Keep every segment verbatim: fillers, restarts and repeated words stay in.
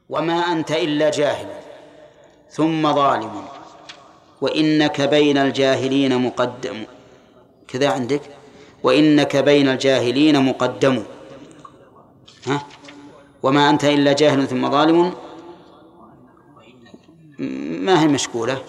وما أنت إلا جاهل ثم ظالم وإنك بين الجاهلين مقدم. كذا عندك وإنك بين الجاهلين مقدم. ها؟ وما أنت إلا جاهل ثم ظالم ما هي مشكولة،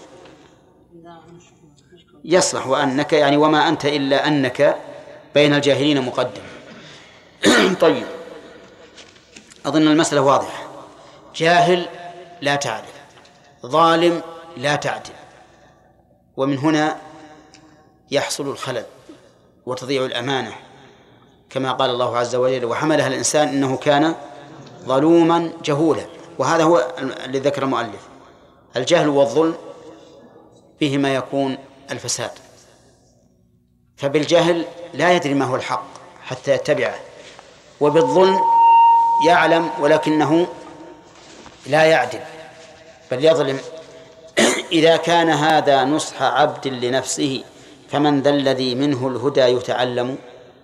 يصلح وأنك يعني وما أنت إلا أنك بين الجاهلين مقدم. طيب، أظن المسألة واضحة. جاهل لا تعرف، ظالم لا تعدل، ومن هنا يحصل الخلل وتضيع الأمانة، كما قال الله عز وجل وحملها الإنسان إنه كان ظلوما جهولا. وهذا هو الذي ذكر المؤلف، الجهل والظلم بهما يكون الفساد. فبالجهل لا يدري ما هو الحق حتى يتبعه، وبالظلم يعلم ولكنه لا يعدل بل يظلم. إذا كان هذا نصح عبد لنفسه فمن ذا الذي منه الهدى يتعلم؟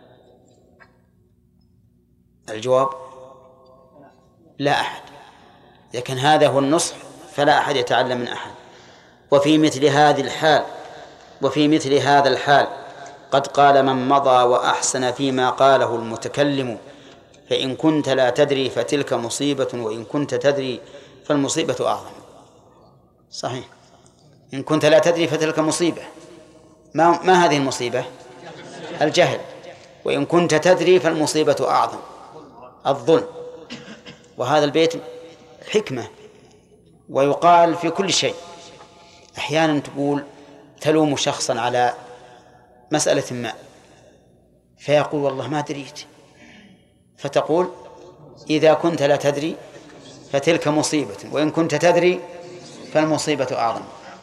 الجواب لا أحد. إذا كان هذا هو النصح فلا أحد يتعلم من أحد. وفي مثل هذه الحال وفي مثل هذا الحال قد قال من مضى وأحسن فيما قاله المتكلم، فإن كنت لا تدري فتلك مصيبة وإن كنت تدري فالمصيبة أعظم. صحيح، إن كنت لا تدري فتلك مصيبة. ما, ما هذه المصيبة؟ الجهل. وإن كنت تدري فالمصيبة أعظم، الظلم. وهذا البيت حكمة، ويقال في كل شيء. أحيانا تقول تلوم شخصا على مسألة ما فيقول والله ما دريت، فتقول إذا كنت لا تدري فتلك مصيبة وإن كنت تدري فالمصيبة أعظم.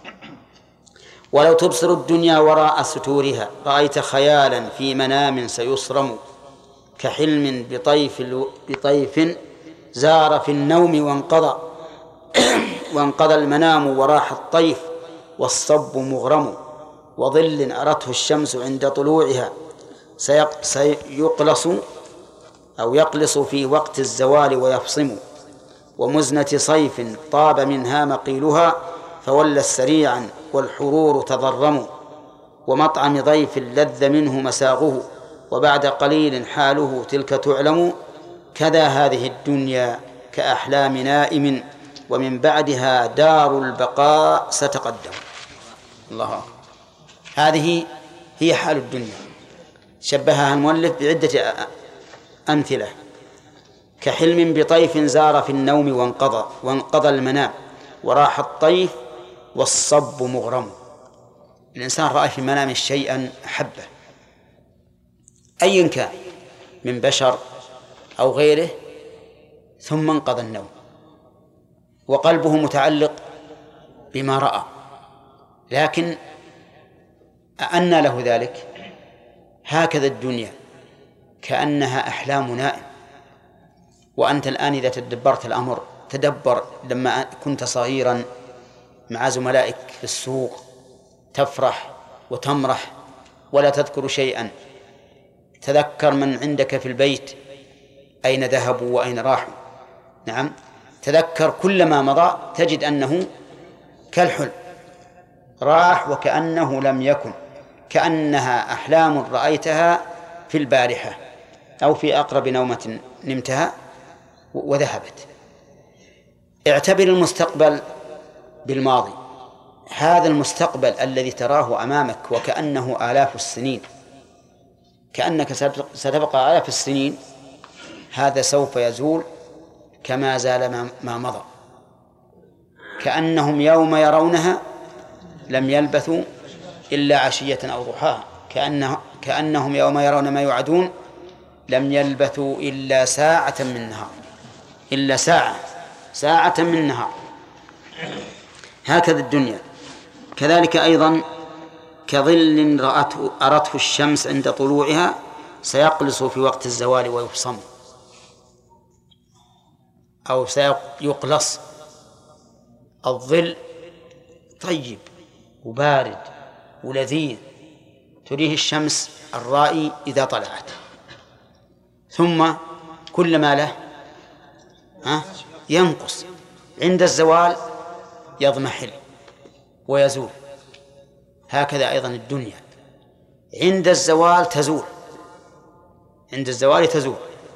ولو تبصر الدنيا وراء ستورها رأيت خيالا في منام سيصرم، كحلم بطيف, بطيف زار في النوم وانقضى وانقضى المنام وراح الطيف والصب مغرم، وظل أرته الشمس عند طلوعها سيقلص أو يقلص في وقت الزوال ويفصم، ومزنة صيف طاب منها مقيلها فولت سريعا والحرور تضرم، ومطعم ضيف لذ منه مساغه وبعد قليل حاله تلك تعلم، كذا هذه الدنيا كأحلام نائم ومن بعدها دار البقاء ستقدم. الله أكبر. هذه هي حال الدنيا، شبهها المؤلف بعدة أمثلة. كحلم بطيف زار في النوم وانقضى وانقضى المنام وراح الطيف والصب مغرم. الإنسان رأى في منام شيئا أحبه أيا كان من بشر أو غيره، ثم انقضى النوم وقلبه متعلق بما رأى، لكن أنى له ذلك؟ هكذا الدنيا كأنها أحلام نائم. وأنت الآن إذا تدبرت الأمر، تدبر لما كنت صغيرا مع زملائك في السوق تفرح وتمرح ولا تذكر شيئا، تذكر من عندك في البيت أين ذهبوا وأين راحوا. نعم، تذكر كل ما مضى تجد أنه كالحلم، راح وكأنه لم يكن، كأنها أحلام رأيتها في البارحة أو في أقرب نومة نمتها وذهبت. اعتبر المستقبل بالماضي، هذا المستقبل الذي تراه أمامك وكأنه آلاف السنين، كأنك ستبقى آلاف السنين، هذا سوف يزول كما زال ما مضى. كأنهم يوم يرونها لم يلبثوا إلا عشية أو ضحاها، كأنه كأنهم يوم يرون ما يوعدون لم يلبثوا إلا ساعة من نهار، إلا ساعة ساعة من نهار. هكذا الدنيا. كذلك أيضا كظل رأته أرته الشمس عند طلوعها سيقلص في وقت الزوال ويفصم، أو سيقلص. الظل طيب وبارد ولذيذ تريه الشمس الرائي إذا طلعت، ثم كل ما له ها ينقص عند الزوال يضمحل ويزول. هكذا أيضا الدنيا عند الزوال تزول، عند الزوال تزول.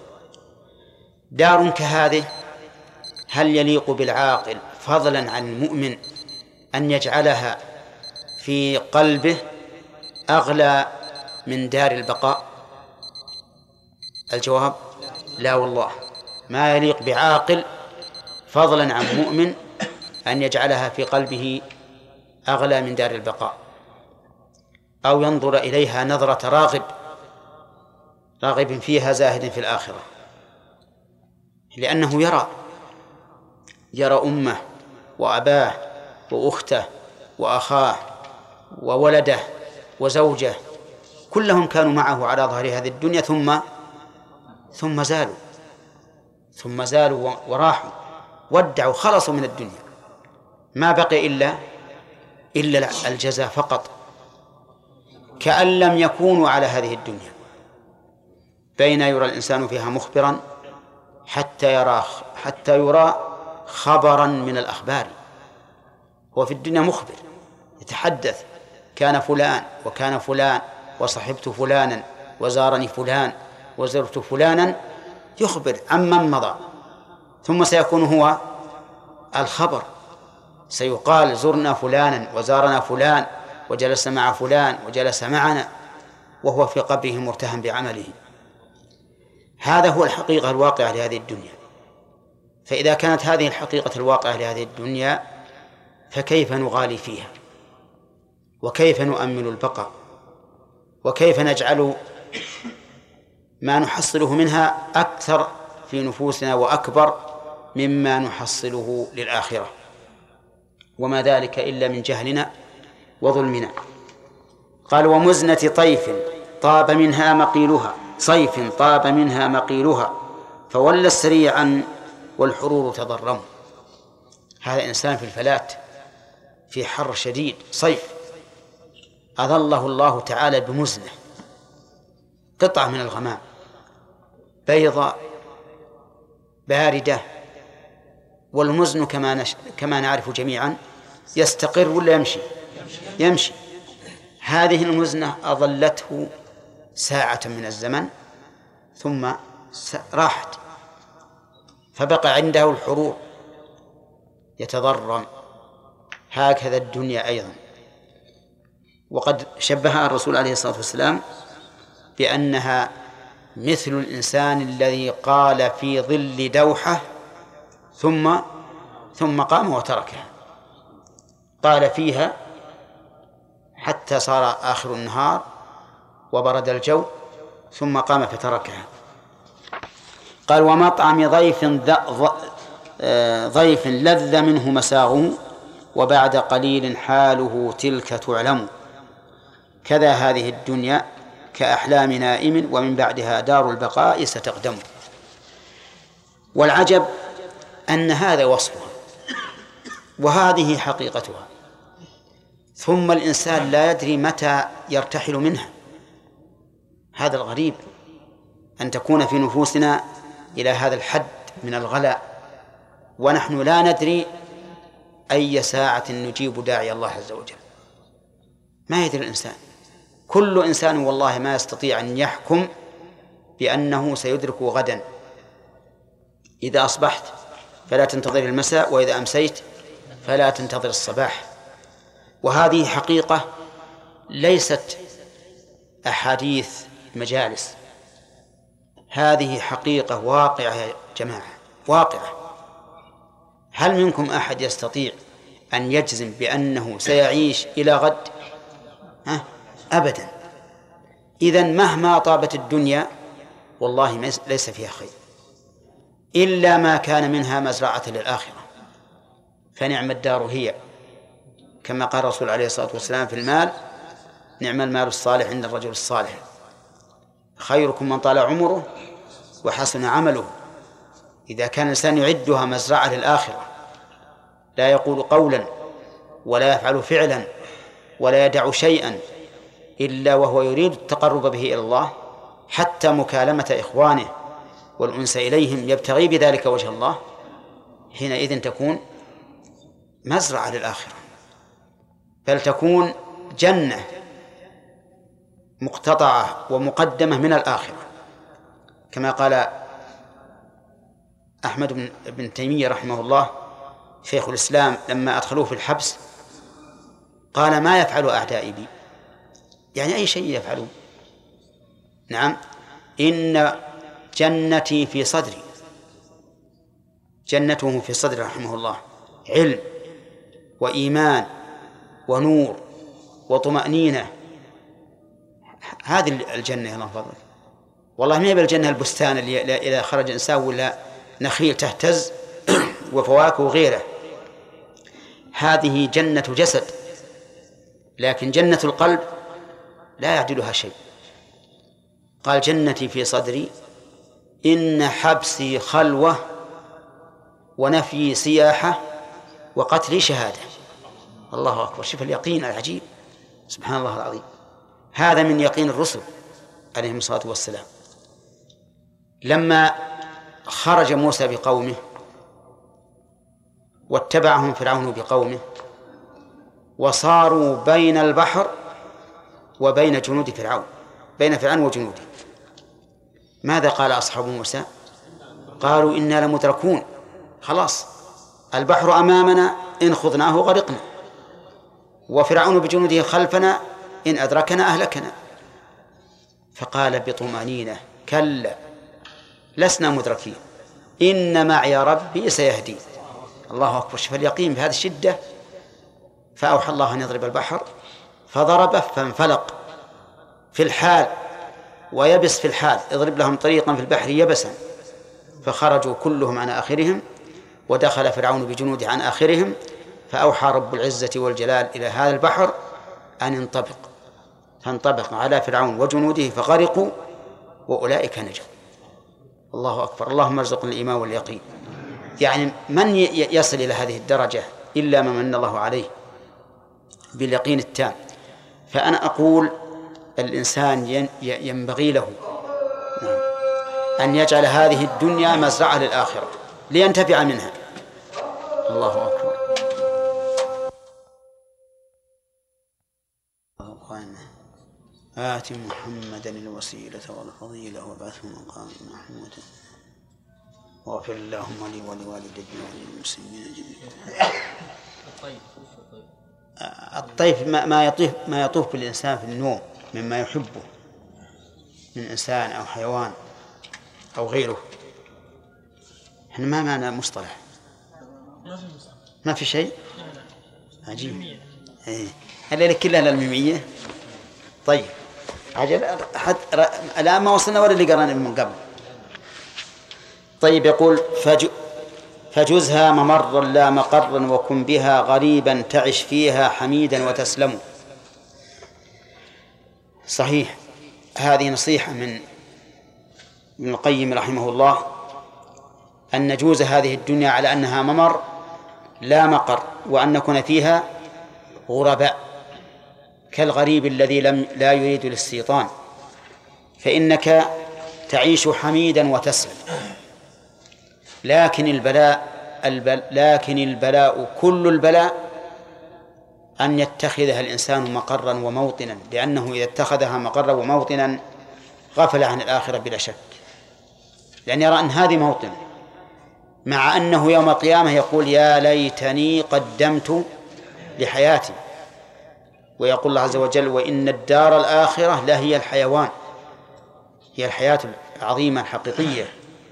دار كهذه هل يليق بالعاقل فضلا عن المؤمن أن يجعلها في قلبه أغلى من دار البقاء؟ الجواب لا والله، ما يليق بعاقل فضلا عن مؤمن أن يجعلها في قلبه أغلى من دار البقاء، أو ينظر إليها نظرة راغب راغب فيها زاهد في الآخرة، لأنه يرى يرى أمه وأباه وأخته وأخاه وولده وزوجه كلهم كانوا معه على ظهر هذه الدنيا ثم ثم زالوا ثم زالوا وراحوا ودعوا خلصوا من الدنيا، ما بقي إلا إلا الجزاء فقط، كأن لم يكونوا على هذه الدنيا. بين يرى الإنسان فيها مخبرا حتى يرى حتى يرى خبرا من الأخبار. هو في الدنيا مخبر يتحدث كان فلان وكان فلان وصحبت فلانا وزارني فلان وزرت فلانا، يخبر عمن مضى، ثم سيكون هو الخبر، سيقال زرنا فلانا وزارنا فلان وجلس مع فلان وجلس معنا، وهو في قبره مرتهن بعمله. هذا هو الحقيقة الواقعة لهذه الدنيا. فإذا كانت هذه الحقيقة الواقعة لهذه الدنيا فكيف نغالي فيها؟ وكيف نؤمل البقاء؟ وكيف نجعل ما نحصله منها أكثر في نفوسنا وأكبر مما نحصله للآخرة؟ وما ذلك إلا من جهلنا وظلمنا. قال ومزنة طيف طاب منها مقيلها صيف طاب منها مقيلها فولى سريعا والحرور تضرم. هذا إنسان في الفلات في حر شديد صيف، أظله الله تعالى بمزنة قطعة من الغمام بيضاء باردة، والمزن كما, نش... كما نعرف جميعا يستقر ولا يمشي؟ يمشي. هذه المزنة أظلته ساعة من الزمن ثم راحت، فبقى عنده الحرور يتضرم. هكذا الدنيا أيضا. وقد شبهها الرسول عليه الصلاة والسلام بأنها مثل الإنسان الذي قال في ظل دوحة ثم ثم قام وتركها، قال فيها حتى صار آخر النهار وبرد الجو ثم قام فتركها. قال ومطعم ضيف ضيف لذ منه مساغه وبعد قليل حاله تلك تعلم. كذا هذه الدنيا كأحلام نائم ومن بعدها دار البقاء ستقدم. والعجب أن هذا وصفها وهذه حقيقتها، ثم الإنسان لا يدري متى يرتحل منها. هذا الغريب أن تكون في نفوسنا إلى هذا الحد من الغلاء ونحن لا ندري أي ساعة نجيب داعي الله عز وجل. ما يدري الإنسان، كل إنسان والله ما يستطيع أن يحكم بأنه سيدرك غدا. إذا أصبحت فلا تنتظر المساء، وإذا أمسيت فلا تنتظر الصباح. وهذه حقيقة ليست أحاديث مجالس، هذه حقيقة واقعة يا جماعة، واقعة. هل منكم أحد يستطيع أن يجزم بأنه سيعيش إلى غد؟ ها؟ أبدا. إذن مهما طابت الدنيا والله ليس فيها خير إلا ما كان منها مزرعة للآخرة، فنعم الدار هي، كما قال الرسول عليه الصلاة والسلام في المال: نعم المال الصالح عند الرجل الصالح، خيركم من طال عمره وحسن عمله. إذا كان الإنسان يعدها مزرعة للآخرة، لا يقول قولا ولا يفعل فعلا ولا يدع شيئا إلا وهو يريد التقرب به إلى الله، حتى مكالمة إخوانه والأنس إليهم يبتغي بذلك وجه الله، حينئذ تكون مزرعة للآخرة، بل تكون جنة مقتطعة ومقدمة من الآخرة، كما قال أحمد بن تيمية رحمه الله شيخ الإسلام لما أدخلوه في الحبس، قال: ما يفعل أعدائي بي؟ يعني أي شيء يفعلون. نعم، إن جنتي في صدري، جنته في صدري رحمه الله علم وإيمان ونور وطمأنينة. هذه الجنة يا الله فضلك، والله ما هي بالجنة البستان اللي إذا خرج إنسان ولا نخيل تهتز وفواكه وغيره، هذه جنة جسد، لكن جنة القلب لا يعدلها شيء. قال: جنتي في صدري، إن حبسي خلوة، ونفي سياحة، وقتلي شهادة. الله أكبر، شوف اليقين العجيب، سبحان الله العظيم. هذا من يقين الرسل عليهم الصلاة والسلام. لما خرج موسى بقومه واتبعهم فرعون بقومه وصاروا بين البحر وبين جنود فرعون، بين فرعون وجنوده، ماذا قال أصحاب موسى؟ قالوا: إنا لمدركون، خلاص البحر أمامنا، إن خضناه غرقنا، وفرعون بجنوده خلفنا، إن أدركنا أهلكنا. فقال بطمأنينة: كلا، لسنا مدركين، إن معي ربي سيهدي. الله أكبر، شوف اليقين بهذه الشدة. فأوحى الله أن يضرب البحر فضربه فانفلق في الحال ويبس في الحال، اضرب لهم طريقا في البحر يبسا، فخرجوا كلهم عن آخرهم، ودخل فرعون بجنوده عن آخرهم، فأوحى رب العزة والجلال إلى هذا البحر أن ينطبق، فانطبق على فرعون وجنوده فغرقوا، وأولئك نجوا. الله أكبر، اللهم ارزقنا الإيمان واليقين. يعني من يصل إلى هذه الدرجة إلا ما من الله عليه باليقين التام. فأنا أقول الإنسان ينبغي له أن يجعل هذه الدنيا مزرعة للآخرة لينتفع منها. الله أكبر. آت محمدا الوسيلة والفضيلة وابعثه مقاما محمودا واغفر اللهم لي ولوالدي وللمسلمين جميعا. الطيف ما يطيف ما يطوف بالإنسان في النوم مما يحبه من إنسان أو حيوان أو غيره. إحنا ما معنى مصطلح، ما في شيء عجيب. إيه هل كلها للميمية؟ طيب عجب، حتى الآن ما وصلنا ولا اللي قرأنا من قبل. طيب يقول: فج فجزها ممرا لا مقرا، وكن بها غريبا تعش فيها حميدا وتسلم. صحيح، هذه نصيحة من ابن القيم رحمه الله، أن نجوز هذه الدنيا على أنها ممر لا مقر، وأن نكون فيها غرباء كالغريب الذي لم لا يريد الاستيطان، فإنك تعيش حميدا وتسلم. لكن البلاء البل لكن البلاء كل البلاء أن يتخذها الإنسان مقرا وموطنا، لأنه إذا اتخذها مقرا وموطنا غفل عن الآخرة بلا شك، لأن يرى أن هذه موطن، مع أنه يوم القيامة يقول: يا ليتني قدمت لحياتي. ويقول الله عز وجل: وإن الدار الآخرة لهي الحيوان، هي الحياة العظيمة الحقيقية،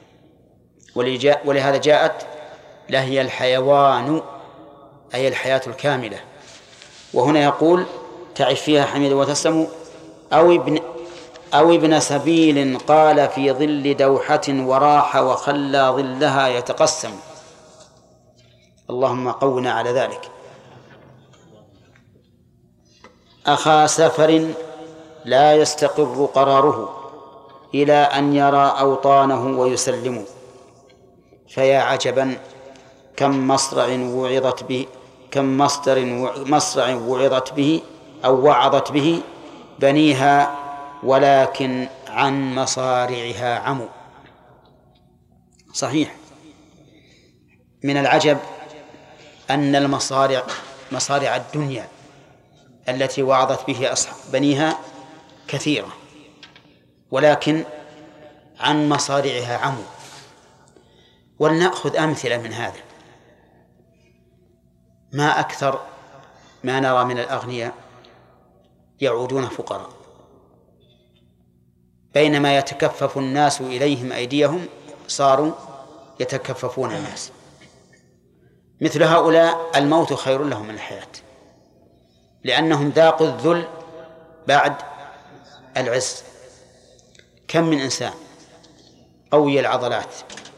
ولهذا جاءت لهي الحيوان، أي الحياة الكاملة. وهنا يقول: تعش فيها حميدا وتسلم، أو ابن أو ابن سبيل قال في ظل دوحة وراح وخلى ظلها يتقسم. اللهم قونا على ذلك. أخا سفر لا يستقر قراره إلى أن يرى أوطانه ويسلم، فيا عجبا كم مصرع وعظت به كم مصدر مصرع وعظت به أو وعظت به بنيها، ولكن عن مصارعها عموا. صحيح، من العجب أن المصارع مصارع الدنيا التي وعظت به أصحاب بنيها كثيرة، ولكن عن مصارعها عموا. ولنأخذ أمثلة من هذا. ما أكثر ما نرى من الأغنياء يعودون فقراء، بينما يتكفف الناس إليهم أيديهم صاروا يتكففون الناس. مثل هؤلاء الموت خير لهم من الحياة، لأنهم ذاقوا الذل بعد العز. كم من إنسان قوي العضلات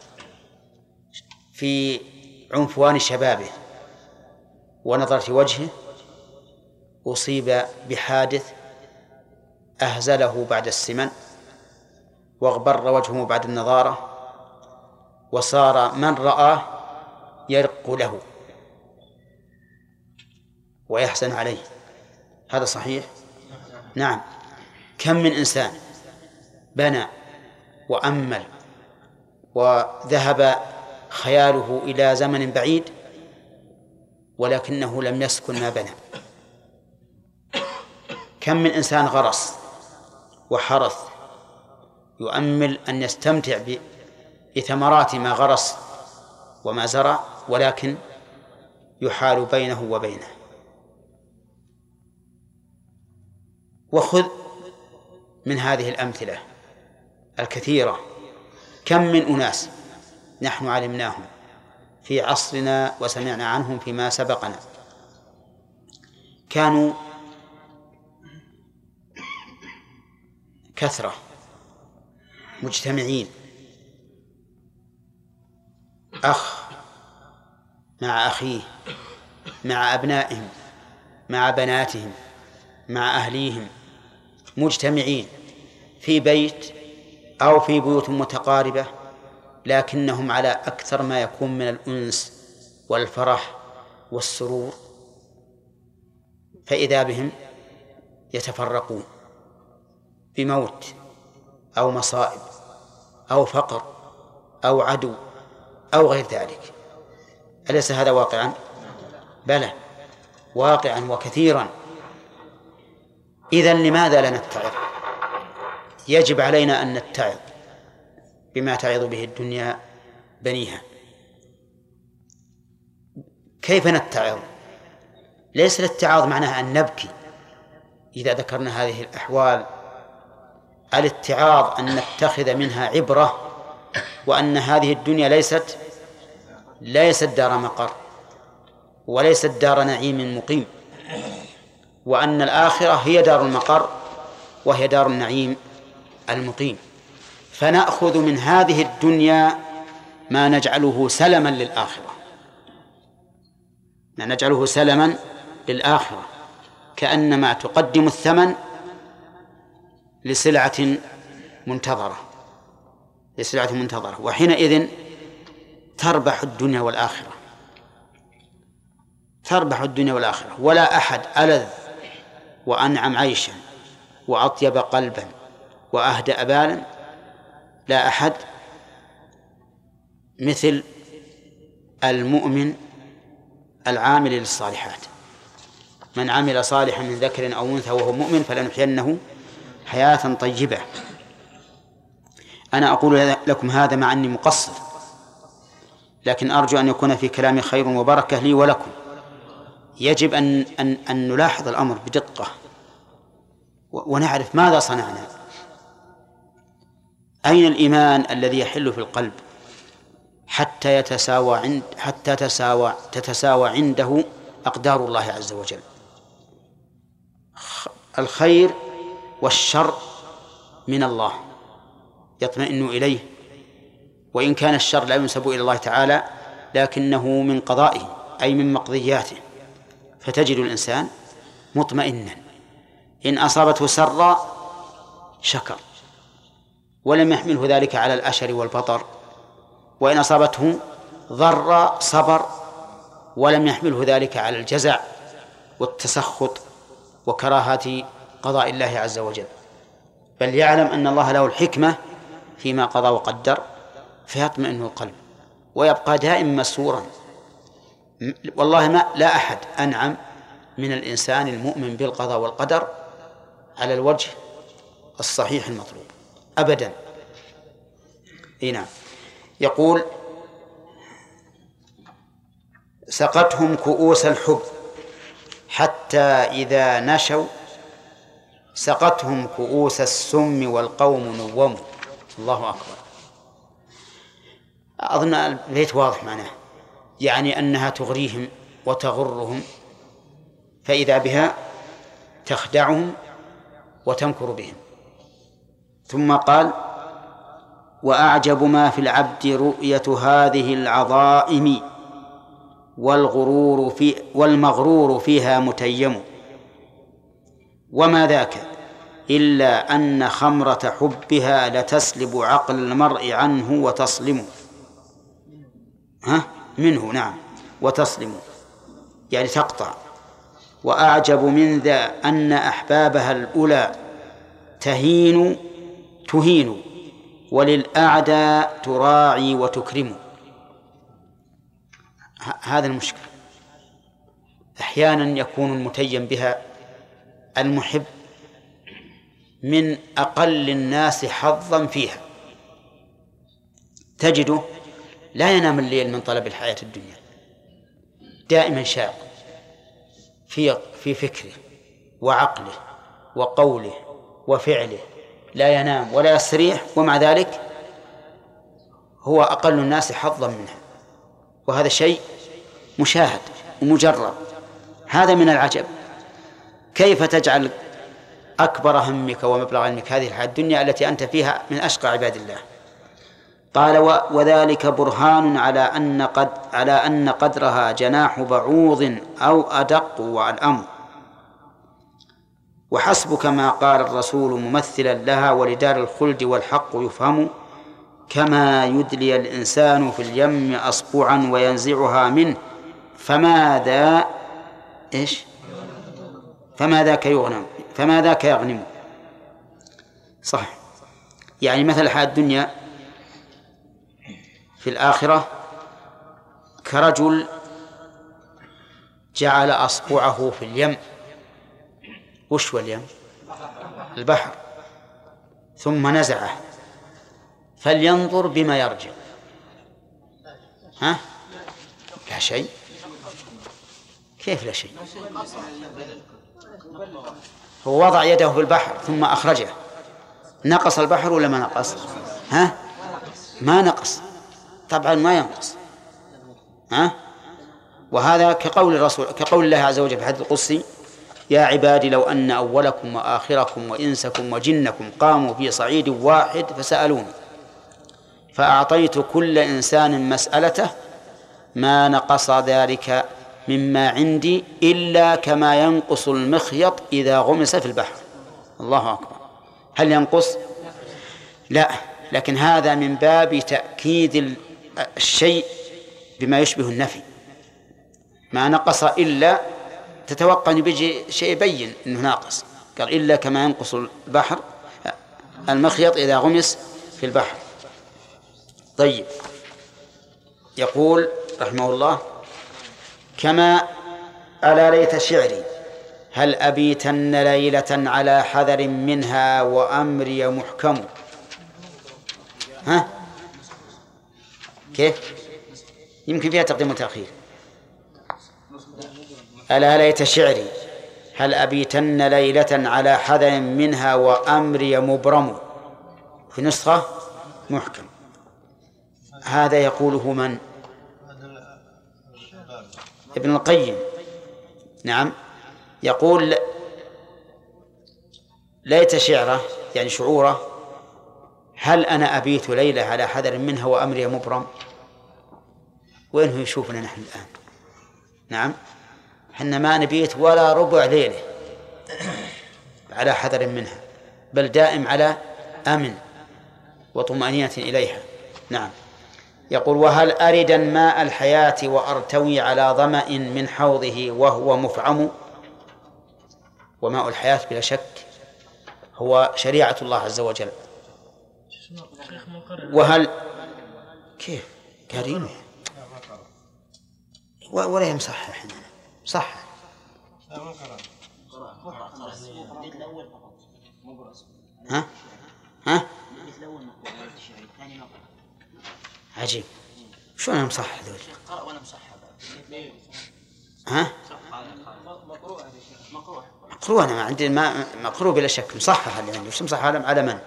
في عنفوان شبابه ونظرة وجهه أصيب بحادث أهزله بعد السمن واغبر وجهه بعد النضارة، وصار من رآه يرق له ويحزن عليه. هذا صحيح؟ نعم. كم من إنسان بنى وأمل وذهب خياله إلى زمن بعيد ولكنه لم يسكن ما بنى. كم من إنسان غرس وحرث يؤمل أن يستمتع بثمرات ما غرس وما زرع، ولكن يحال بينه وبينه. وخذ من هذه الأمثلة الكثيرة كم من أناس نحن علمناهم في عصرنا وسمعنا عنهم فيما سبقنا كانوا كثرة مجتمعين، أخ مع أخيه، مع أبنائهم، مع بناتهم، مع أهليهم، مجتمعين في بيت أو في بيوت متقاربة، لكنهم على أكثر ما يكون من الأنس والفرح والسرور، فإذا بهم يتفرقون بموت أو مصائب أو فقر أو عدو أو غير ذلك. أليس هذا واقعا؟ بلى، واقعا وكثيرا. إذن لماذا لا نتعظ؟ يجب علينا أن نتعظ بما تعظ به الدنيا بنيها. كيف نتعظ؟ ليس الاتعاظ معناها أن نبكي إذا ذكرنا هذه الأحوال. الاتعاظ أن نتخذ منها عبرة، وأن هذه الدنيا ليست ليست دار مقر وليست دار نعيم مقيم، وأن الآخرة هي دار المقر وهي دار النعيم المقيم. فنأخذ من هذه الدنيا ما نجعله سلما للآخرة، ما نجعله سلما للآخرة، كأنما تقدم الثمن لسلعة منتظرة لسلعة منتظرة وحينئذ تربح الدنيا والآخرة، تربح الدنيا والآخرة. ولا أحد ألذ وأنعم عيشا وأطيب قلبا وأهدأ بالا، لا أحد مثل المؤمن العامل للصالحات. من عمل صالحا من ذكر أو أنثى وهو مؤمن فلنحيينه حياة طيبة. أنا أقول لكم هذا مع أني مقصر، لكن أرجو أن يكون في كلامي خير وبركة لي ولكم. يجب أن, أن, أن نلاحظ الأمر بدقة ونعرف ماذا صنعنا. أين الإيمان الذي يحل في القلب حتى يتساوى عند حتى تساوى تتساوى عنده أقدار الله عز وجل؟ الخير والشر من الله يطمئن إليه، وإن كان الشر لا ينسب إلى الله تعالى لكنه من قضائه أي من مقضياته، فتجد الإنسان مطمئنا. إن أصابته سرا شكر ولم يحمله ذلك على الأشر والبطر، وإن أصابته ضر صبر ولم يحمله ذلك على الجزع والتسخط وكراهة قضاء الله عز وجل، بل يعلم أن الله له الحكمة فيما قضى وقدر، فيطمئن القلب ويبقى دائما مسرورا والله ما لا أحد أنعم من الإنسان المؤمن بالقضاء والقدر على الوجه الصحيح المطلوب أبدا. نعم. يقول سقتهم كؤوس الحب حتى إذا نشوا سقتهم كؤوس السم والقوم نوموا. الله أكبر. أظن البيت واضح معناه، يعني أنها تغريهم وتغرهم فإذا بها تخدعهم وتمكر بهم. ثم قال وأعجب ما في العبد رؤية هذه العظائم والغرور في والمغرور فيها متيم، وما ذاك إلا أن خمرة حبها لتسلب عقل المرء عنه وتصلم ها منه نعم وتصلم يعني تقطع. وأعجب من ذا أن أحبابها الأولى تهين تهين وللأعداء تراعي وتكرم. هذا المشكل. أحيانا يكون المتيم بها المحب من أقل الناس حظا فيها، تجده لا ينام الليل من طلب الحياة الدنيا، دائما شاق في في فكره وعقله وقوله وفعله، لا ينام ولا يستريح، ومع ذلك هو أقل الناس حظا منها، وهذا شيء مشاهد ومجرب. هذا من العجب. كيف تجعل أكبر همك ومبلغ علمك هذه الحياة الدنيا التي أنت فيها من أشقى عباد الله؟ قال وذلك برهان على أن قد على أن قدرها جناح بعوض أو أدق والأمر، وحسبك ما قال الرسول ممثلا لها ولدار الخلد والحق يفهم، كما يدلي الإنسان في اليم أصبعا وينزعها منه فماذا إيش فما ذاك يغنم فما ذاك يغنم. صح، يعني مثل الحياة الدنيا في الآخرة كرجل جعل أصبعه في اليم. وش هو اليم؟ البحر، ثم نزعه فلينظر بما يرجع. ها؟ لا شيء. كيف لا شيء؟ هو وضع يده في البحر ثم أخرجه، نقص البحر ولا ما نقص؟ ها؟ ما نقص طبعا، ما ينقص. ها؟ وهذا كقول الرسول كقول الله عز وجل في الحديث القدسي يا عبادي لو أن أولكم وآخركم وإنسكم وجنكم قاموا في صعيد واحد فسألوني فأعطيت كل إنسان مسألته ما نقص ذلك مما عندي إلا كما ينقص المخيط إذا غمس في البحر. الله أكبر. هل ينقص؟ لا، لكن هذا من باب تأكيد الشيء بما يشبه النفي. ما نقص إلا تتوقع أن بيجي شيء يبين أنه ناقص، قال إلا كما ينقص البحر المخيط إذا غمس في البحر. طيب، يقول رحمه الله كما ألا ليت شعري هل أبيتن ليلة على حذر منها وأمري محكم. ها؟ كيف؟ يمكن فيها تقديم وتأخير. ألا ليت شعري هل أبيتن ليلة على حذر منها وأمري مبرم، في نسخة محكم. هذا يقوله من؟ ابن القيم. نعم، يقول ليت شعره يعني شعوره هل أنا أبيت ليلة على حذر منها وأمري مبرم. وين هو يشوفنا نحن الآن؟ نعم، حنا ما نبيت ولا ربع ليلة على حذر منها، بل دائم على أمن وطمأنينة إليها. نعم. يقول وهل أرد ماء الحياة وأرتوي على ظمأ من حوضه وهو مفعم. وماء الحياة بلا شك هو شريعة الله عز وجل. وهل كيف كريم ولا يمصحح صح. ها ها عجيب شلون يمصحح ذول؟ ها مقروء. أنا ما عندي ما مقروء بلا شك مصحح اللي عندي. وش مصحح على من؟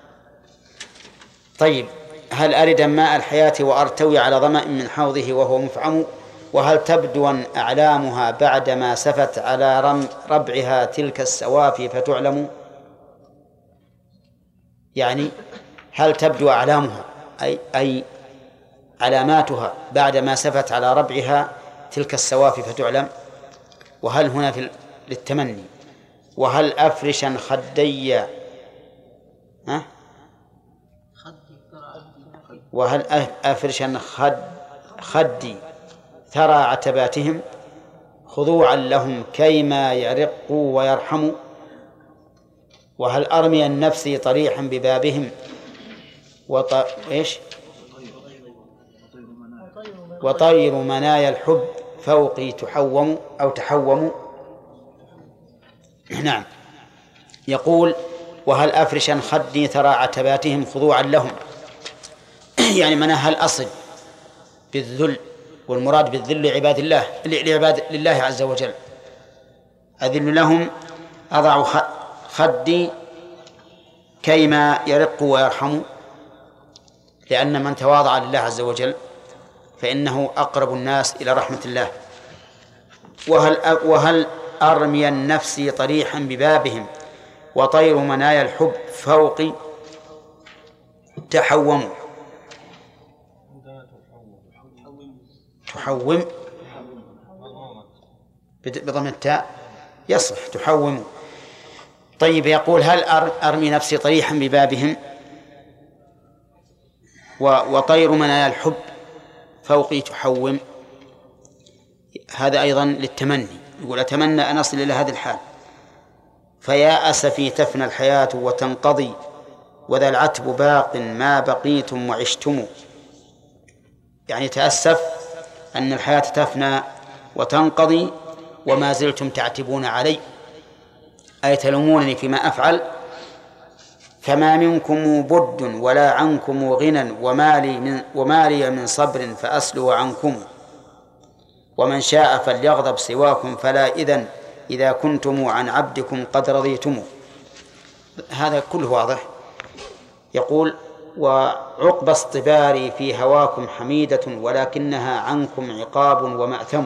طيب هل أرد ماء الحياة وأرتوي على ظمأ من حوضه وهو مفعم؟ وهل تبدو أعلامها بعدما سفت على ربعها تلك السوافي فتعلم؟ يعني هل تبدو أعلامها أي, أي علاماتها بعدما سفت على ربعها تلك السوافي فتعلم؟ وهل هنا في للتمني. وهل أفرشا خدي ها؟ وهل أفرشا خد خدي ثرى عتباتهم خضوعا لهم كيما يرقوا ويرحموا؟ وهل أرمي النفس طريحا ببابهم وط... إيش؟ وطير منايا الحب فوقي تحوم أو تحوم. نعم. يقول وهل أفرشا خدي ثرى عتباتهم خضوعا لهم، يعني مناها الأصل بالذل، والمراد بالذل لعباد الله لعباد لله عز وجل. أذل لهم أضع خدي كيما يرق ويرحم، لأن من تواضع لله عز وجل فإنه أقرب الناس إلى رحمة الله. وهل وهل أرمي النفس طريحا ببابهم وطير منايا الحب فوقي تحوم. تحوم بضم التاء يصح تحوم. طيب يقول هل أرمي نفسي طريحا ببابهم وطير منايا الحب فوقي تحوم، هذا أيضا للتمني. يقول أتمنى أن أصل إلى هذه الحال. فيا أسفي تفنى الحياة وتنقضي وذا العتب باق ما بقيتم وعشتم. يعني تأسف أن الحياة تفنى وتنقضي وما زلتم تعتبون علي، أي تلومونني فيما أفعل. فما منكم بد ولا عنكم غنى وما لي من, وما لي من صبر فأسلو عنكم. ومن شاء فليغضب سواكم فلا إذن إذا كنتم عن عبدكم قد رضيتم. هذا كله واضح. يقول وعقب اصطباري في هواكم حميدة ولكنها عنكم عقاب ومأثم.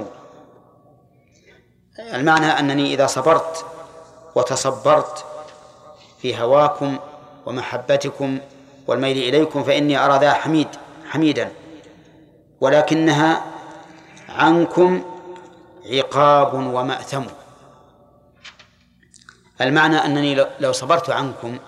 المعنى أنني إذا صبرت وتصبرت في هواكم ومحبتكم والميل إليكم فإني أرى ذا حميد حميدا، ولكنها عنكم عقاب ومأثم. المعنى أنني لو صبرت عنكم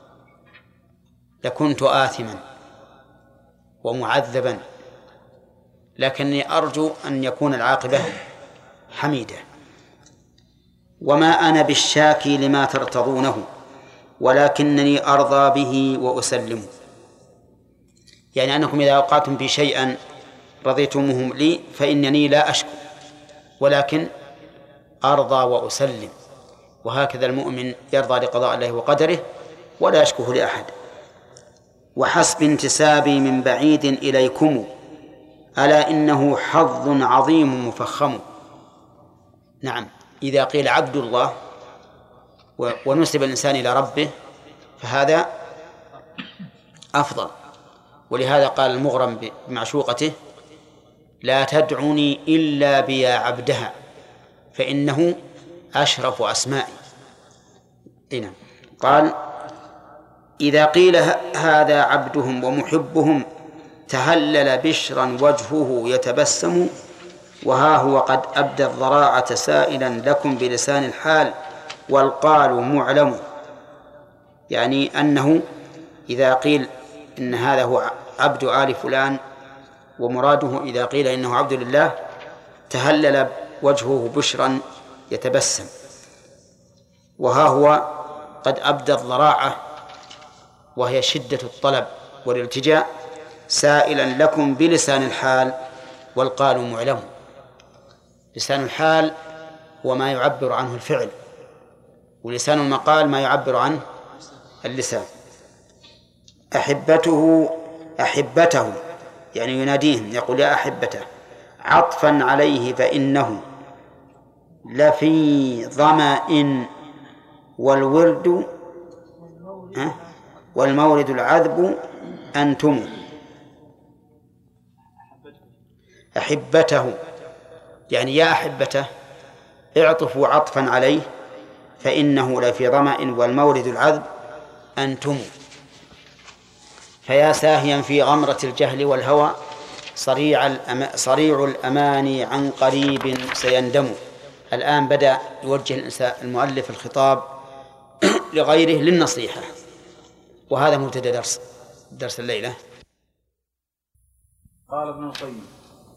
لكنت آثما ومعذبا، لكني أرجو أن يكون العاقبة حميدة. وما أنا بالشاكي لما ترتضونه ولكنني أرضى به وأسلم. يعني أنكم إذا أوقعتم بي شيئا رضيتموه لي فإنني لا أشكو ولكن أرضى وأسلم. وهكذا المؤمن يرضى لقضاء الله وقدره ولا يشكوه لأحد. وحسب انتسابي من بعيد إليكم ألا إنه حظ عظيم مفخم. نعم، إذا قيل عبد الله ونسب الإنسان إلى ربه فهذا أفضل. ولهذا قال المغرم بمعشوقته لا تدعني إلا بيا عبدها فإنه أشرف أسمائي. إيه. قال إذا قيل هذا عبدهم ومحبهم تهلل بشرا وجهه يتبسم وها هو قد أبدى الضراعة سائلا لكم بلسان الحال والقال معلم. يعني أنه إذا قيل إن هذا هو عبد آل فلان ومراده إذا قيل إنه عبد لله تهلل وجهه بشرا يتبسم وها هو قد أبدى الضراعة وهي شدة الطلب والالتجاء سائلا لكم بلسان الحال والقال معلم. لسان الحال هو ما يعبر عنه الفعل، ولسان المقال ما يعبر عنه اللسان. أحبته أحبته يعني يناديهم يقول يا أحبته، عطفا عليه فإنه لفي ظمأ والورد والمورد العذب أنتم. أحبته يعني يا أحبته اعطفوا عطفا عليه فإنه لفي ظمأ والمورد العذب أنتم. فيا ساهيا في غمرة الجهل والهوى صريع, الأم... صريع الأماني عن قريب سيندم. الآن بدأ يوجه الإنسان المؤلف الخطاب لغيره للنصيحة، وهذا مبتدأ درس درس الليلة. قال ابن القيم: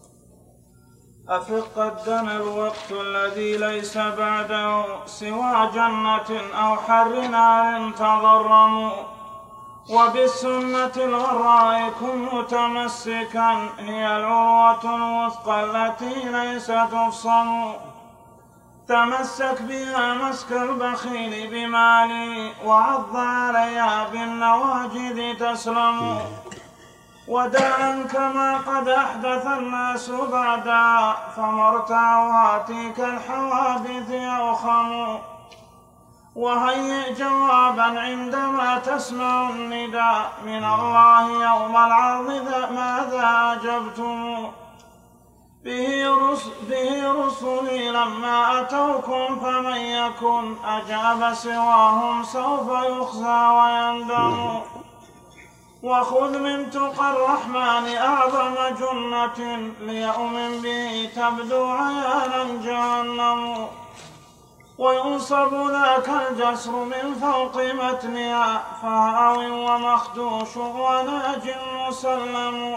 أفق قدنا الوقت الذي ليس بعده سوى جنة أو حر نار تضرم، وبالسنة الغراء كن متمسكا هي العروة الوثقى التي ليس تفصم. تمسك بها مسك البخيل بمالي وعض عليها بالنواجذ تسلم. وداعا كما قد أحدث الناس بعدا فمرتعواتك الحوادث أوخم. وهيئ جوابا عندما تسمع النداء من الله يوم العرض ماذا أجبتم. به, رسل به رسلي لما أتوكم فمن يكن أجاب سواهم سوف يخزى ويندم. وخذ من تقى الرحمن أعظم جنة ليؤمن به تبدو عيانا جهنم. وينصب ذاك الجسر من فوق متنها فهاو ومخدوش وناج مسلم.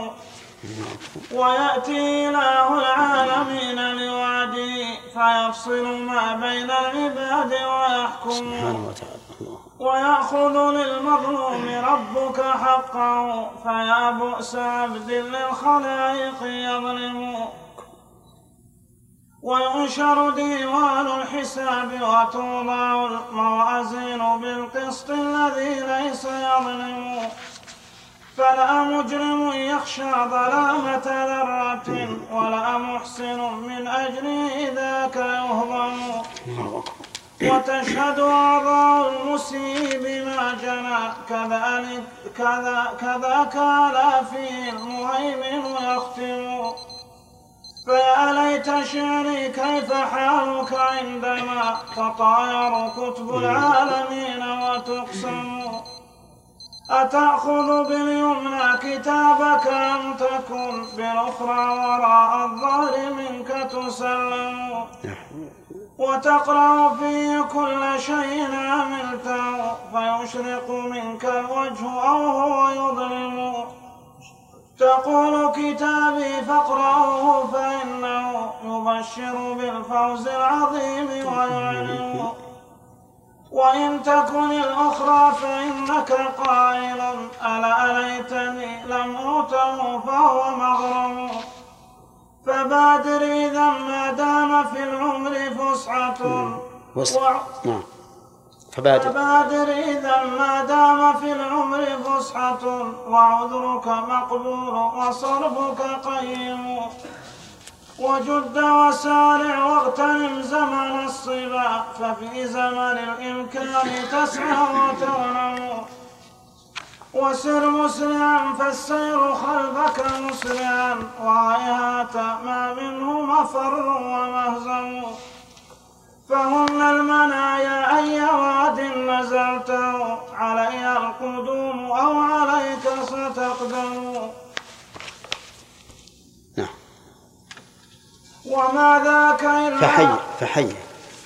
ويأتي إله العالمين لوعده فيفصل ما بين العباد ويحكم. ويأخذ للمظلوم ربك حقه فيا بؤس عبد للخلائق يظلم. وينشر ديوان الحساب وتوضع الموازين بالقسط الذي ليس يظلم. فلا مجرم يخشى ظلامة ذرة ولا محسن من أجله ذاك يهضم. وتشهد أعضاء المسيء بما جنى كذلك كذا كذاك على فيه المهيمن يختم. فيا ليت شعري كيف حالك عندما تطاير كتب العالمين وتقسم. أتأخذ باليمنى كتابك أم تكن بالأخرى وراء الظهر منك تسلم. وتقرأ فيه كل شيء عملته فيشرق منك الوجه أو هو يظلم. تقول كتابي فاقرأوه فإنه يبشر بالفوز العظيم ويعلم. وإن تكن الأخرى فإنك قائل ألا ليتني لم أوته فهو مغرم. فبادر إذا ما دام في العمر فسحة و... فبادر. فبادر إذا ما دام في العمر فسحة وعذرك مقبول وصرفك قيم. وجد وسارع واغتنم زمن الصبا ففي زمن الإمكان تسعى وتغنم. وسر مسرعا فالسير خلفك مسرعا وهيهات ما منه مفر ومهزم. فهن المنايا أي واد نزلته علي القدوم أو عليك ستقدم. نعم. وما ذاك إلا فحي فحي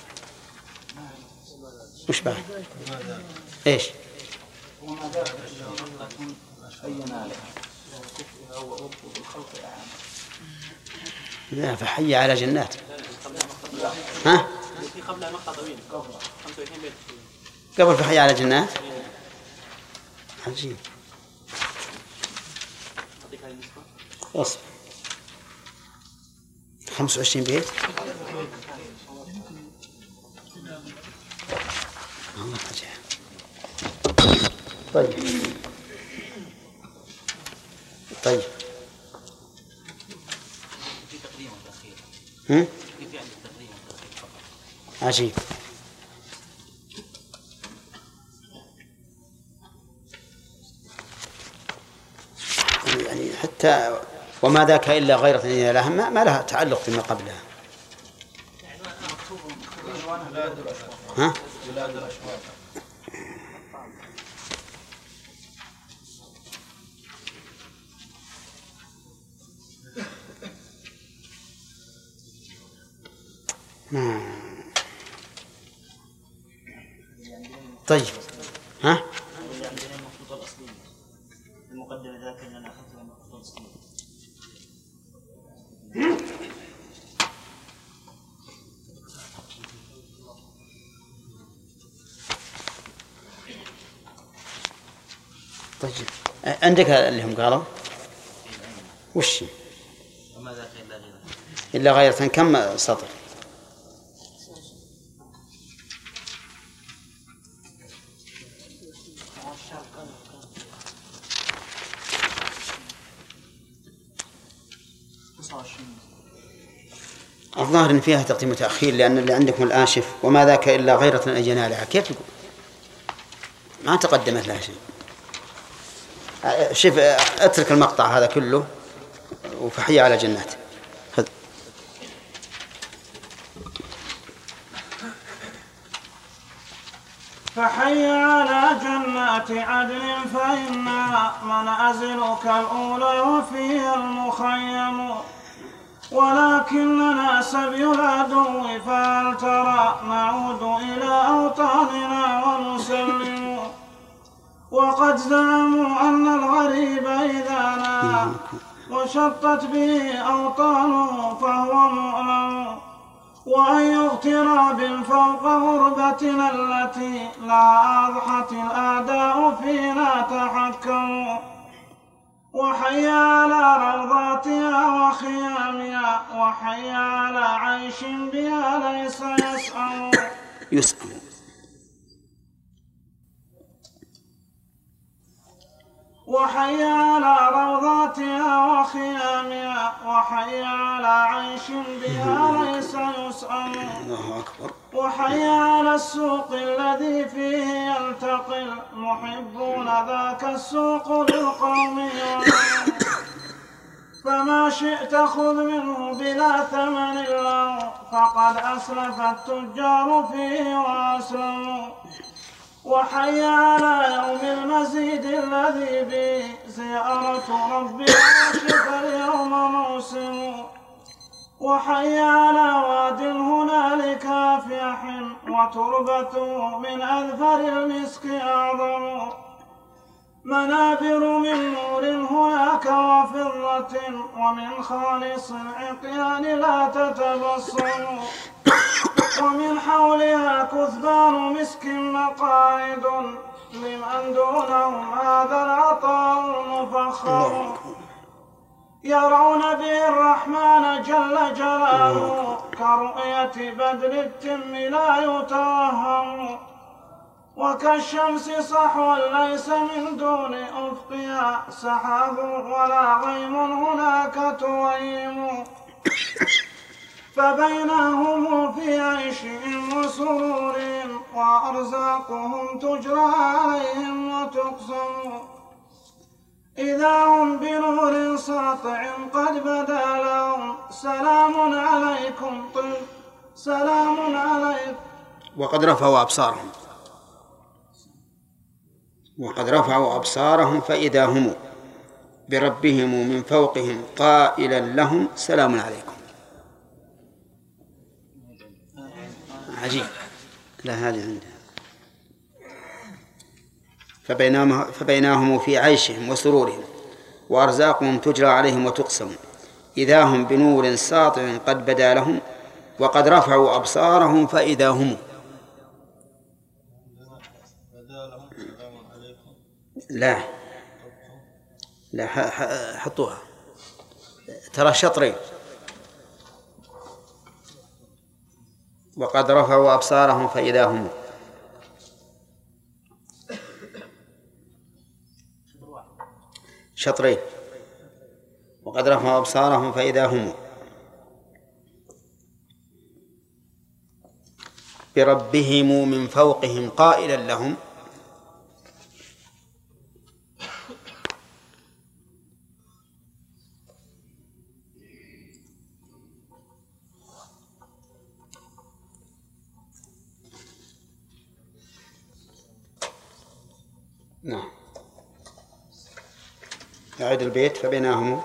وش بعد؟ إيش؟ وما ذاك إلا رحمة حينا لها وربه بالخلق أعانى. لا فحي على جنات. ها؟ قبل مقطع طويل قبل خمسة وعشرين بيت قبل فحي على جنات. عجيب. أعطيك هذه النسخة. اصبر. خمسة وعشرين بيت. طيب طيب في تقديم وتأخير. هم؟ في فعل التقديم والتأخير فقط. عجيب. يعني حتى وما ذاك إلا غيرة إن لها ما, ما لها تعلق بما قبلها. ها؟ طيب ها؟ المقدمة ذاك أننا أخذنا المقصود الأصلي. طيب عندك اللي هم قالوا وش وما ذاك إلا غيره. إلا غيرة كم سطر؟ الظاهر إن فيها تقديم وتأخير لأن اللي عندكم الآن شف وما ذاك إلا غيرة أجنى لها كيف تقول ما تقدمت لها شيء. شوف اترك المقطع هذا كله وفحي على جنات. خذ. فحي على جنات عدن فإنها منازلك الأولى وفيها المخيم ولكننا سبي العدو فهل ترى نعود إلى أوطاننا ونسلم وقد زعموا أن الغريب إذا نام وشطت به أوطانه فهو مؤلم وأي اغتراب فوق غربتنا التي لا أضحت الأعداء فينا تحكموا وحي على روضاتها وخيامها وحي على عيش بها ليس يسأم يسأم وحي على روضاتها وخيامها وحي على عيش بها ليس يسأم الله أكبر وحي على السوق الذي فيه يلتقي المحبون ذاك السوق للقوم يوم فما شئت خذ منه بلا ثمن له فقد أسلف التجار فيه وأسلموا وحي على يوم المزيد الذي به زيارة ربي عاشق اليوم موسم وحي على واد هنالك أفيح وتربته من أذفر المسك أعظم منابر من نور هناك وفضة ومن خالص العقيان لا تتبصم ومن حولها كثبان مسك مقاعد لمن دونهم هذا العطاء المفخر يرون به الرحمن جل جلاله كرؤية بدر التم لا يتوهم وكالشمس صحوا ليس من دون أفقها سحاب ولا غيم هناك تويم فبينهم في عيشهم وسرورهم وأرزاقهم تجرى عليهم وتقسم إذا هم بنور ساطع قد بدا لهم سلام عليكم طل سلام عليكم وقد رفعوا أبصارهم وقد رفعوا أبصارهم فإذا هم بربهم من فوقهم قائلا لهم سلام عليكم. عجيب. لا هذه عندها فبينهم, فبينهم في عيشهم وسرورهم وأرزاقهم تجرى عليهم وتقسم إذا هم بنور ساطع قد بدا لهم وقد رفعوا أبصارهم فإذا هم لا لا حطوها ترى شطرين وقد رفعوا أبصارهم فإذا هم شطرين. وقد رفعوا أبصارهم فإذا هم بربهم من فوقهم قائلا لهم نعم. أعد البيت فبينهم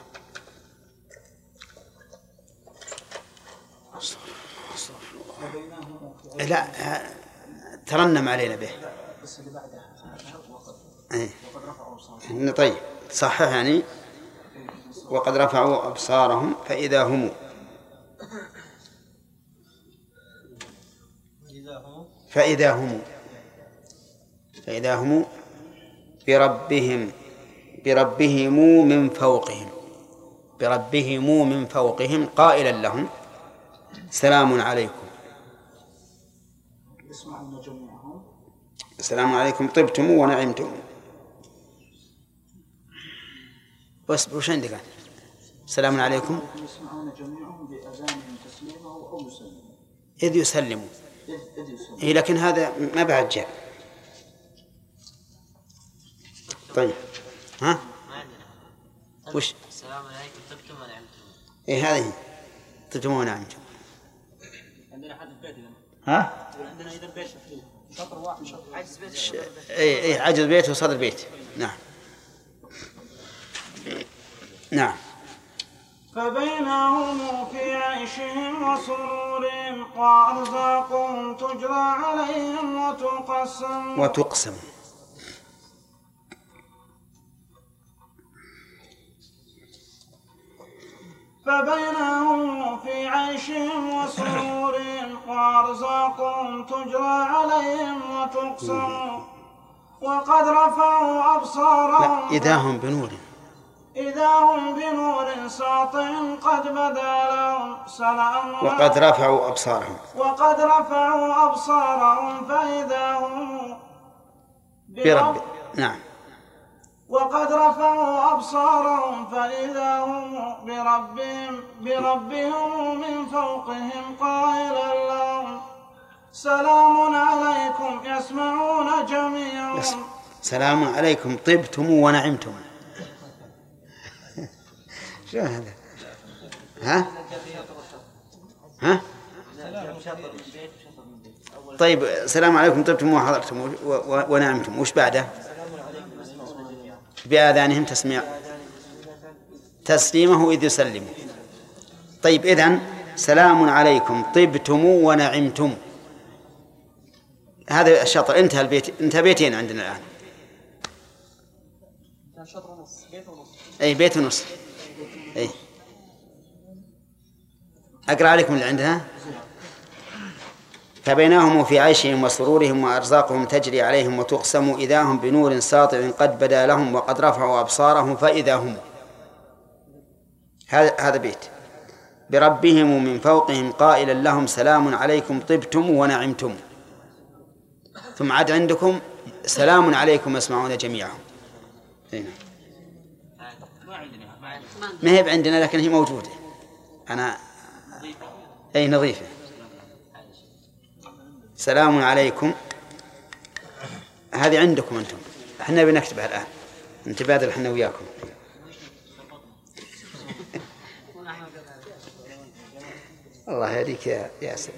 لا ترنم علينا به. ايه. طيب صحح يعني وقد رفعوا أبصارهم فإذا هم فإذا هم فإذا هم بربهم بربهم من فوقهم بربهم من فوقهم قائلا لهم سلام عليكم السلام عليكم طبتم ونعمتم. بس وش عندك؟ السلام عليكم يسمعون جميعهم بأذانهم تسليمه أو يسلموا إذ يسلموا. إذ يسلموا. إيه لكن هذا ما بعد جاء. طيب ها ما عندنا. وش السلام عليكم طبتم ونعمتم. إيه هذه طبتم ونعمتم. عندنا حد في بيتنا. ها عندنا إذا بيت شطر واحد شطر عجز بيت. ش... إيه إيه عجز بيت وصدر بيت. نعم نعم. فبينهم في عيشهم وسرور وأرزاقهم تجرى عليهم وتقسم وتقسم فبينهم في عيشهم وسرور وأرزاقهم تجرى عليهم وتقسم وقد رفعوا أبصارهم لا إذا هم بنور إذا هم بنور ساطع قد بدا لهم سلام وقد رفعوا أبصارهم وقد رفعوا أبصارهم فإذا هم برب نعم وقد رفعوا أبصارهم فإذا هم بربهم بربهم من فوقهم قائلا لهم سلام عليكم يسمعون جميعا سلام عليكم طبتم ونعمتم. شو هذا؟ ها؟ ها؟ طيب السلام عليكم طبتم وحضرتم ونعمتم وش بعده؟ بآذانهم تسميع تسليمه إذ يسلموا. طيب إذن سلام عليكم طبتم ونعمتم هذا الشطر انتهى البيت انتهى بيتين عندنا الآن. أي بيت ونص. أي أقرأ عليكم اللي عندها. فبينهم في عيشهم وسرورهم وأرزاقهم تجري عليهم وتقسم إذا هم بنور ساطع قد بدا لهم وقد رفعوا أبصارهم فإذا هم هذا هذا بيت بربهم من فوقهم قائلا لهم سلام عليكم طبتم ونعمتم. ثم عاد عندكم سلام عليكم يسمعون جميعهم. ما هي عندنا لكن هي موجودة. أنا أي نظيفة. سلام عليكم هذه عندكم أنتم احنا بنكتبها الآن نتبادل احنا وياكم. الله يهديك يا ياسر.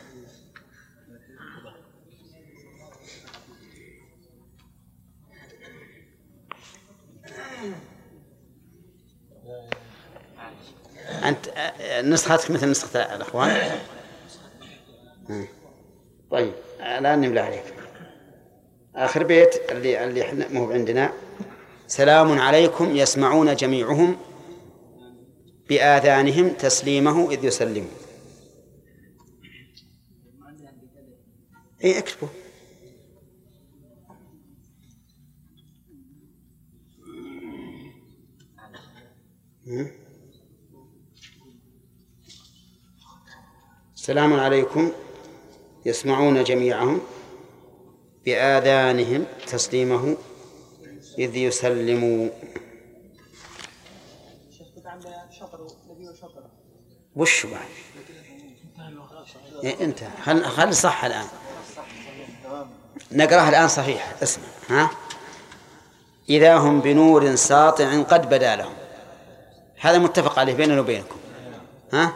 أنت نسختك مثل نسخة الأخوان. طيب الآن نملأ عليك آخر بيت اللي اللي احنا مو عندنا. سلام عليكم يسمعون جميعهم بآذانهم تسليمه إذ يسلموا. أي اكتبوا. سلام عليكم يسمعون جميعهم بآذانهم تسليمه إذ يسلموا. وش بعد؟ إيه انت خل خل صح الآن نقرأها الآن صحيح. اسمع ها إذا هم بنور ساطع قد بدا لهم، هذا متفق عليه بيننا وبينكم. ها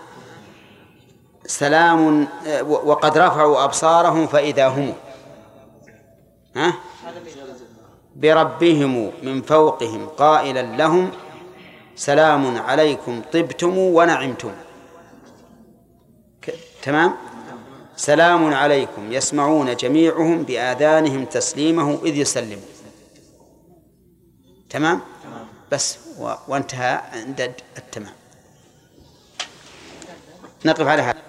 سلام وقد رفعوا أبصارهم فإذا هم ها بربهم من فوقهم قائلا لهم سلام عليكم طبتم ونعمتم. تمام. سلام عليكم يسمعون جميعهم بآذانهم تسليمه إذ يسلموا. تمام بس و... وانتهى عند التمام. نقف على هذا.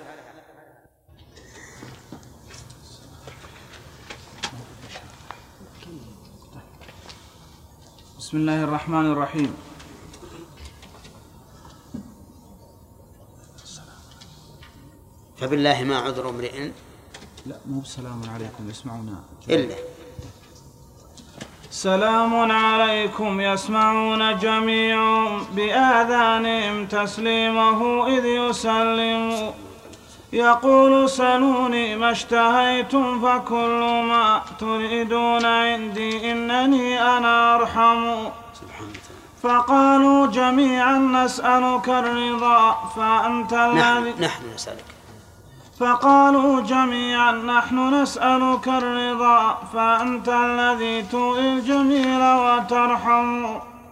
بسم الله الرحمن الرحيم. فبالله ما عذر امرئ لا مو بسلام عليكم يسمعون إلا سلام عليكم يسمعون جميعهم بآذانهم تسليمه إذ يسلم يقول سلوني ما اشتهيتم فكل ما تريدون عندي إنني أنا أرحم. فقالوا جميعا نسألك الرضا فأنت الذي نحن نسألك فقالوا جميعا نحن نسألك الرضا فأنت الذي تؤذي الجميل وترحم.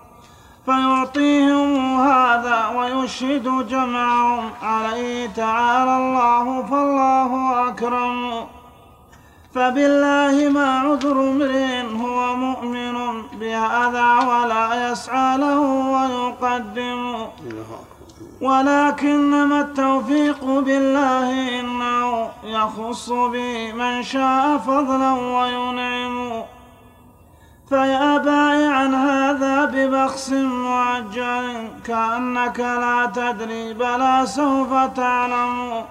فيعطيهم هذا ويشهد جمعهم عليه تعالى الله فالله أكرم. فبالله ما عذر امرئ هو مؤمن بهذا ولا يسعى له ويقدم، ولكنما التوفيق بالله إنه يخص به من شاء فضلا وينعم. فيا بائعا هذا ببخس معجل كأنك لا تدري بلى سوف تعلم.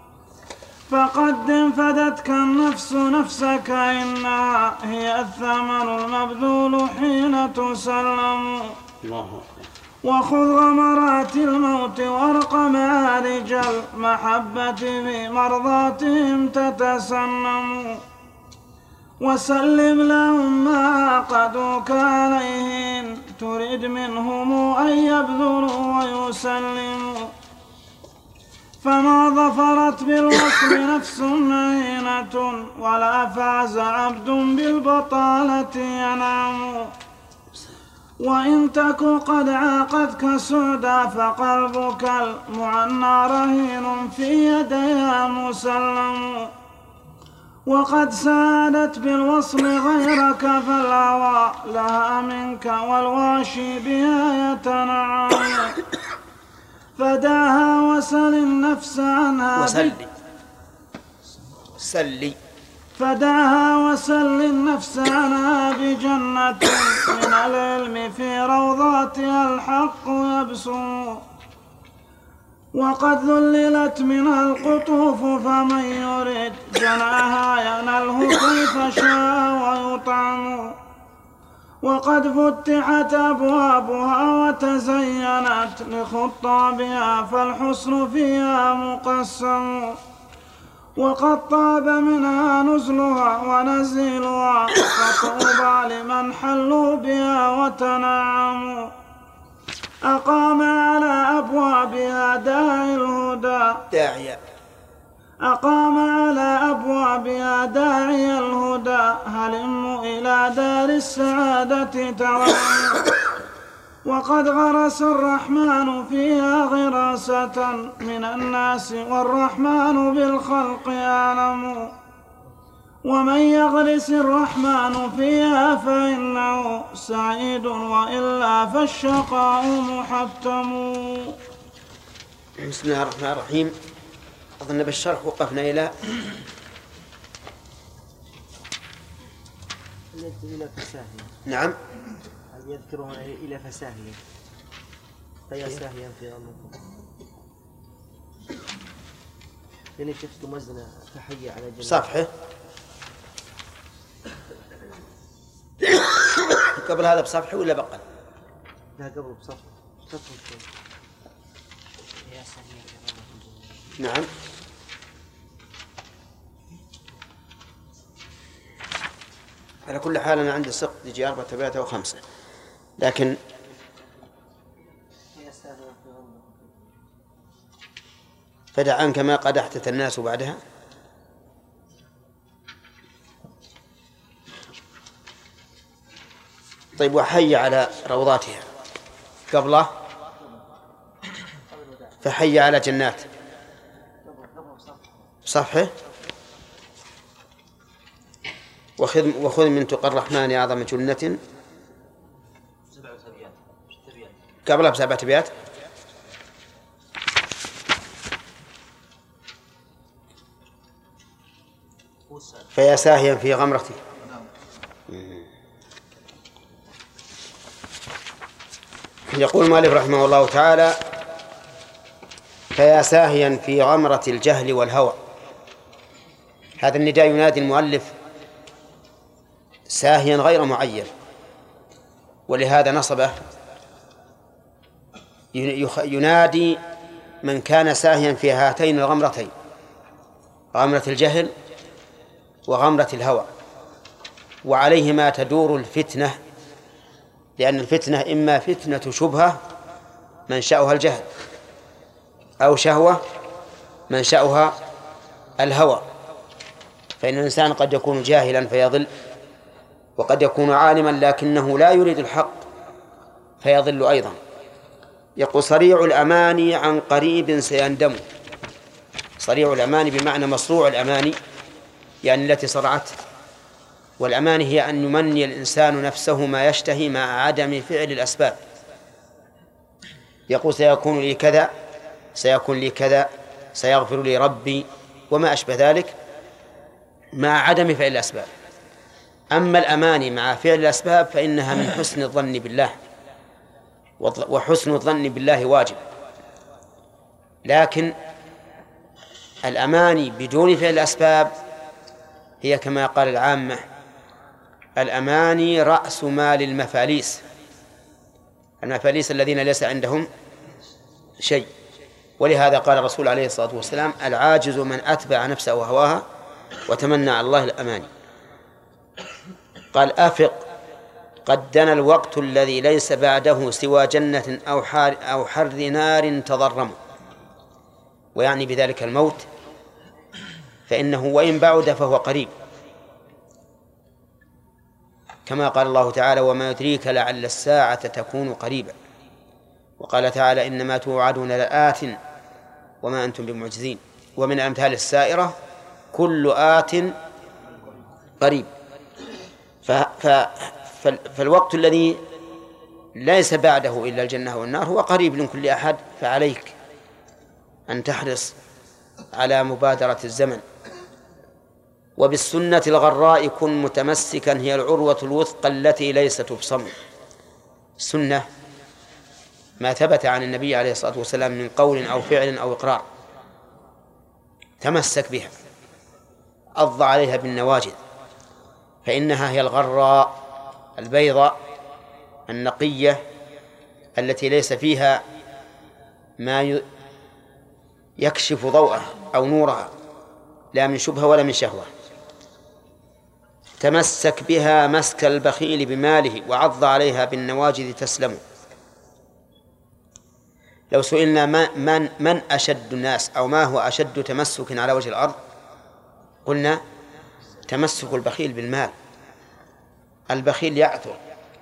فقدم فدتك النفس نفسك إنها هي الثمن المبذول حين تسلم. وخذ غمرات الموت وارق معارج المحبة بمرضاتهم تتسنم. وسلم لهم ما عقدوك عليه إن تريد منهم أن يبذلوا ويسلموا. فما ظفرت بالوصل نفس مهينة ولا فاز عبد بالبطالة ينعم. وإن تك قد عاقدك سعدا فقلبك المعنى رهين في يديها مسلم. وقد سادت بالوصل غيرك فالهوى لها منك والواشي بها يتنعم. فدعها وسل النفس عنها وسلي سلي فدعها وسل النفس عنها بجنة من العلم في روضاتها الحق يبسم. وقد ذللت منها القطوف فمن يريد جناها ينله كيف شاء ويطعم. وقد فتحت أبوابها وتزينت لخطابها فالحسن فيها مقسم. وقد طاب منها نزلها ونزيلها فطوبى لمن حلوا بها وتنعموا. أقام على أبوابها داعي الهدى داعية أقام على أبوابها داعي الهدى هلم إلى دار السعادة تعالى. وقد غرس الرحمن فيها غراسة من الناس والرحمن بالخلق يعلم. ومن يغرس الرحمن فيها فإنه سعيد وإلا فالشقاء محتم. بسم الله الرحمن الرحيم. أظن بالشرح وقفنا إلى إلى فساهية. نعم يذكرون إلى فساهية فيا ساهيا في أمركم. يعني شفت مزنة تحية على جنة صفحة قبل هذا بصفحة ولا بقى؟ لا قبل بصفحة صفحة شوي. نعم. على كل حال أنا عندي سقط يجي أربعة ثلاثة وخمسة، لكن فدع عنك ما قد أحدث الناس بعدها. طيب، وحي على روضاتها قبله، فحي على جنات صفحة، وخذ وخذ من تقى الرحمن أعظم جنة قبلها بسبعة أبيات. فيا ساهيا في غمرتي. يقول المؤلف رحمه الله تعالى: فيا ساهيا في غمرة الجهل والهوى. هذا النداء ينادي المؤلف ساهيا غير معين، ولهذا نصبه ينادي من كان ساهيا في هاتين الغمرتين، غمرة الجهل وغمرة الهوى، وعليهما تدور الفتنة، لأن الفتنة إما فتنة شبهة منشأها الجهل، أو شهوة منشأها الهوى. فإن الإنسان قد يكون جاهلا فيضل، وقد يكون عالما لكنه لا يريد الحق فيضل أيضا. يقول: صريع الأماني عن قريب سيندم. صريع الأماني بمعنى مصروع الأماني، يعني التي صرعته. والأماني هي أن يمني الإنسان نفسه ما يشتهي مع عدم فعل الأسباب. يقول: سيكون لي كذا، سيكون لي كذا، سيغفر لي ربي، وما أشبه ذلك، مع عدم فعل الأسباب. أما الأماني مع فعل الأسباب فإنها من حسن الظن بالله، وحسن الظن بالله واجب. لكن الأماني بدون فعل الأسباب هي كما قال العامة: الأماني رأس مال المفاليس. المفاليس الذين ليس عندهم شيء. ولهذا قال الرسول عليه الصلاة والسلام: العاجز من أتبع نفسه وهواها وتمنى على الله الأماني. قال: أفق، قد دنا الوقت الذي ليس بعده سوى جنة أو حار أو حر نار تضرم. ويعني بذلك الموت، فإنه وإن بعد فهو قريب، كما قال الله تعالى: وما يدريك لعل الساعة تكون قريبا. وقال تعالى: إنما توعدون لآت وما أنتم بمعجزين. ومن الأمثال السائرة: كل آت قريب. ف... ف... فالوقت الذي ليس بعده إلا الجنة والنار هو قريب لكل أحد، فعليك أن تحرص على مبادرة الزمن. وبالسنة الغراء كن متمسكا، هي العروة الوثقى التي ليس تبصم. السنة ما ثبت عن النبي عليه الصلاة والسلام من قول أو فعل أو إقرار، تمسك بها، عض عليها بالنواجذ، فإنها هي الغراء البيضاء النقية التي ليس فيها ما يكشف ضوءها أو نورها، لا من شبهة ولا من شهوة. تمسك بها مسك البخيل بماله، وعض عليها بالنواجذ تسلم. لو سئلنا من من أشد الناس أو ما هو أشد تمسك على وجه الأرض، قلنا تمسك البخيل بالمال. البخيل يعثر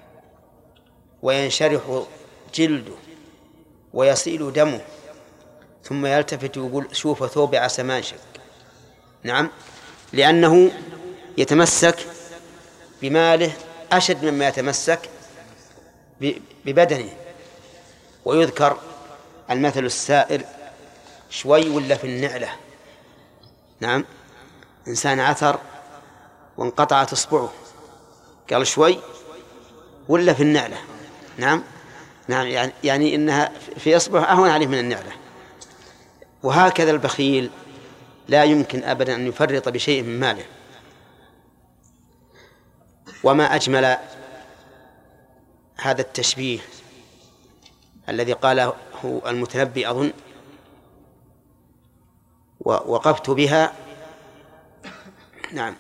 وينشرح جلده ويسيل دمه، ثم يلتفت ويقول: شوف ثوب عسى شك. نعم، لأنه يتمسك بماله أشد مما يتمسك ببدنه. ويذكر المثل السائر: شوي ولا في النعلة. نعم، إنسان عثر وانقطعت إصبعه، قال شوي ولا في النعلة. نعم نعم يعني, يعني إنها في إصبعه أهون عليه من النعلة. وهكذا البخيل لا يمكن أبدا أن يفرط بشيء من ماله. وما أجمل هذا التشبيه الذي قاله المتنبي أظن، ووقفت بها، نعم،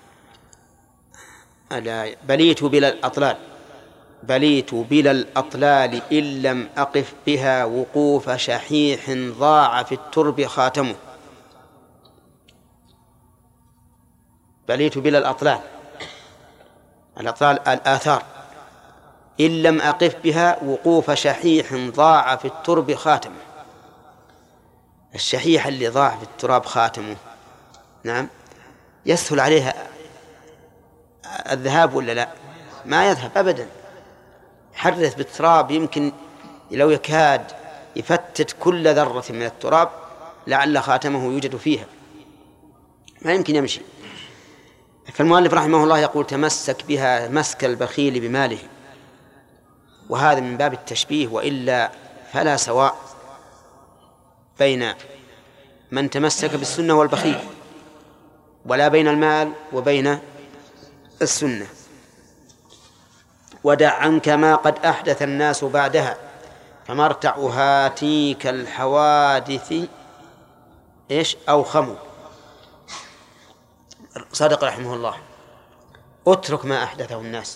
بليت بلا الأطلال بليت بلا الأطلال إن لم أقف بها وقوف شحيح ضاع في الترب خاتمه. بليت بلا الأطلال، الأطلال الآثار، إن لم أقف بها وقوف شحيح ضاع في الترب خاتمه. الشحيح اللي ضاع في التراب خاتمه، نعم، يسهل عليها الذهاب ولا لا؟ ما يذهب أبدا، حرث بالتراب يمكن لو يكاد يفتت كل ذرة من التراب لعل خاتمه يوجد فيها، ما يمكن يمشي. فالمؤلف رحمه الله يقول تمسك بها مسك البخيل بماله، وهذا من باب التشبيه، وإلا فلا سواء بين من تمسك بالسنة والبخيل، ولا بين المال وبين السنة. ودع عنك ما قد أحدث الناس بعدها فمرتع هاتيك الحوادث إيش أو خمو. صدق رحمه الله، اترك ما أحدثه الناس،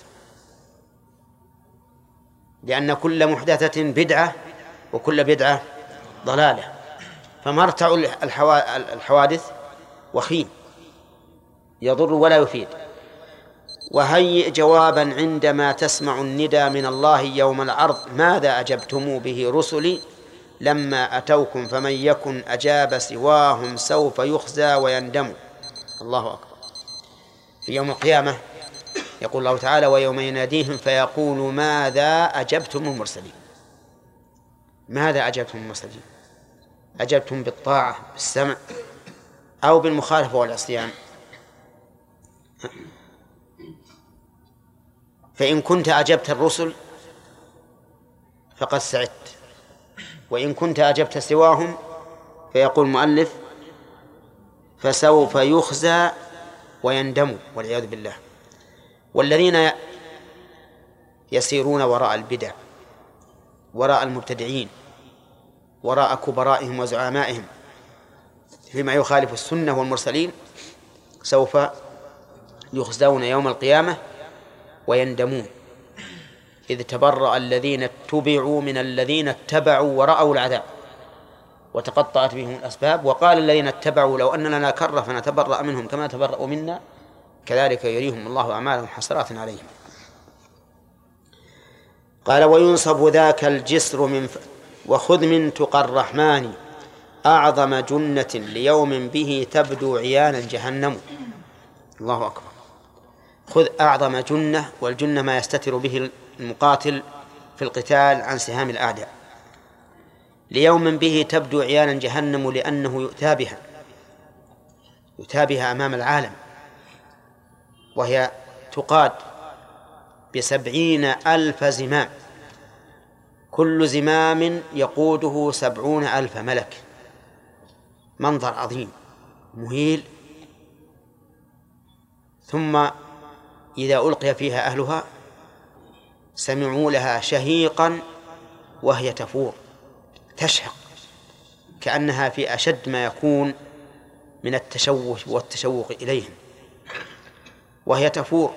لأن كل محدثة بدعة وكل بدعة ضلالة. فمرتع الحوادث وخيم، يضر ولا يفيد. وهيئ جوابا عندما تسمع الندى من الله يوم العرض ماذا أجبتم به رسلي لما أتوكم فمن يكن أجاب سواهم سوف يخزى ويندم. الله أكبر. في يوم القيامة يقول الله تعالى ويوم يناديهم فيقول ماذا أجبتم المرسلين. ماذا أجبتم المرسلين؟ أجبتم بالطاعة بالسمع أو بالمخالفة والعصيان؟ فإن كنت أجبت الرسل فقد سعدت، وإن كنت أجبت سواهم فيقول المؤلف فسوف يخزى ويندم والعياذ بالله. والذين يسيرون وراء البدع، وراء المبتدعين، وراء كبرائهم وزعمائهم فيما يخالف السنة والمرسلين سوف يخزون يوم القيامة ويندمون، إذ تبرأ الذين اتبعوا من الذين اتبعوا ورأوا العذاب وتقطعت بهم الأسباب. وقال الذين اتبعوا لو أن لنا كرة فنتبرأ منهم كما تبرأوا منا كذلك يريهم الله أعمالهم حسرات عليهم. قال وينصب ذاك الجسر من ف... وخذ من تقى الرحمن أعظم جنة ليوم به تبدو عيانا جهنم. الله أكبر. خذ أعظم جنة، والجنة ما يستتر به المقاتل في القتال عن سهام الأعداء. ليوم به تبدو عيانا جهنم لأنه يؤتى بها يؤتى بها أمام العالم، وهي تقاد بسبعين ألف زمام، كل زمام يقوده سبعون ألف ملك. منظر عظيم مهيل. ثم إذا ألقي فيها أهلها سمعوا لها شهيقا وهي تفور، تشهق كأنها في أشد ما يكون من التشوش والتشوق إليهم، وهي تفور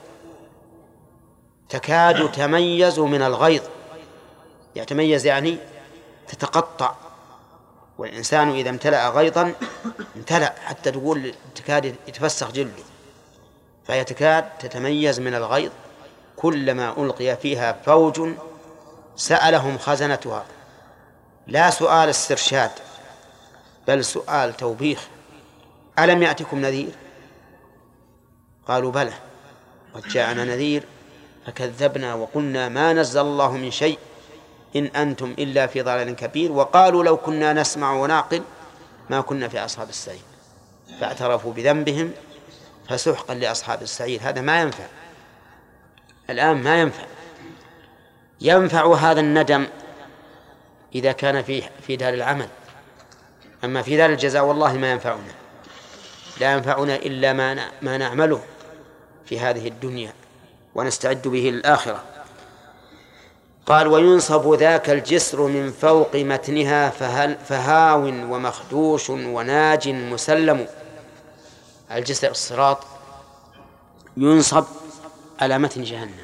تكاد تميز من الغيظ. يتميز يعني تتقطع، والإنسان إذا امتلأ غيظا امتلأ حتى تقول تكاد يتفسخ جلده، فهي تكاد تتميز من الغيظ. كلما ألقي فيها فوج سألهم خزنتها، لا سؤال استرشاد بل سؤال توبيخ، ألم يأتكم نذير؟ قالوا بلى قد جاءنا نذير فكذبنا وقلنا ما نزل الله من شيء إن أنتم إلا في ضلال كبير. وقالوا لو كنا نسمع ونعقل ما كنا في أصحاب السعير فاعترفوا بذنبهم فسحقا لأصحاب السعير. هذا ما ينفع الآن، ما ينفع. ينفع هذا الندم إذا كان في في دار العمل، أما في دار الجزاء والله ما ينفعنا. لا ينفعنا إلا ما ما نعمله في هذه الدنيا ونستعد به للآخرة. قال وينصب ذاك الجسر من فوق متنها فهل فهاو ومخدوش وناج مسلم. الجسر الصراط ينصب على متن جهنم،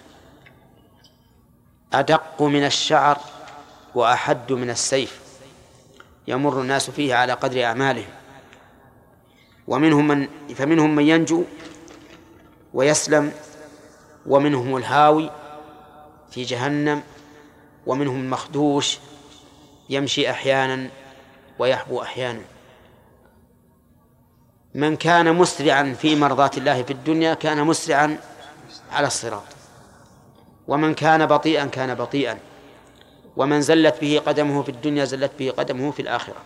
أدق من الشعر وأحد من السيف، يمر الناس فيه على قدر أعمالهم، ومنهم من فمنهم من ينجو ويسلم، ومنهم الهاوي في جهنم، ومنهم المخدوش يمشي أحيانا ويحبو أحيانا. من كان مسرعا في مرضات الله في الدنيا كان مسرعا على الصراط، ومن كان بطيئا كان بطيئا، ومن زلت به قدمه في الدنيا زلت به قدمه في الآخرة.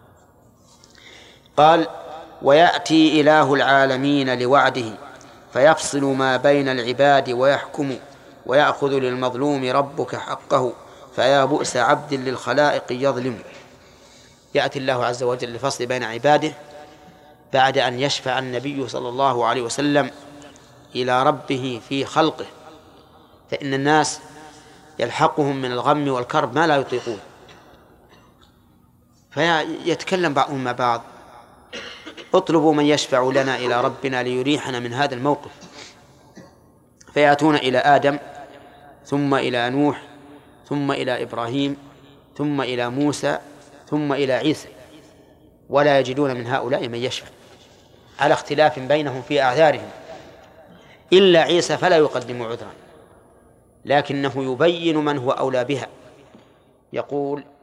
قال ويأتي إله العالمين لوعده فيفصل ما بين العباد ويحكم ويأخذ للمظلوم ربك حقه فيا بؤس عبد للخلائق يظلم. يأتي الله عز وجل لفصل بين عباده بعد أن يشفع النبي صلى الله عليه وسلم إلى ربه في خلقه، فإن الناس يلحقهم من الغم والكرب ما لا يطيقون، فيتكلم بعضهم مع بعض اطلبوا من يشفع لنا إلى ربنا ليريحنا من هذا الموقف، فيأتون إلى آدم ثم إلى نوح ثم إلى إبراهيم ثم إلى موسى ثم إلى عيسى، ولا يجدون من هؤلاء من يشفع، على اختلاف بينهم في أعذارهم، إلا عيسى فلا يقدم عذرا، لكنه يبين من هو أولى بها. يقول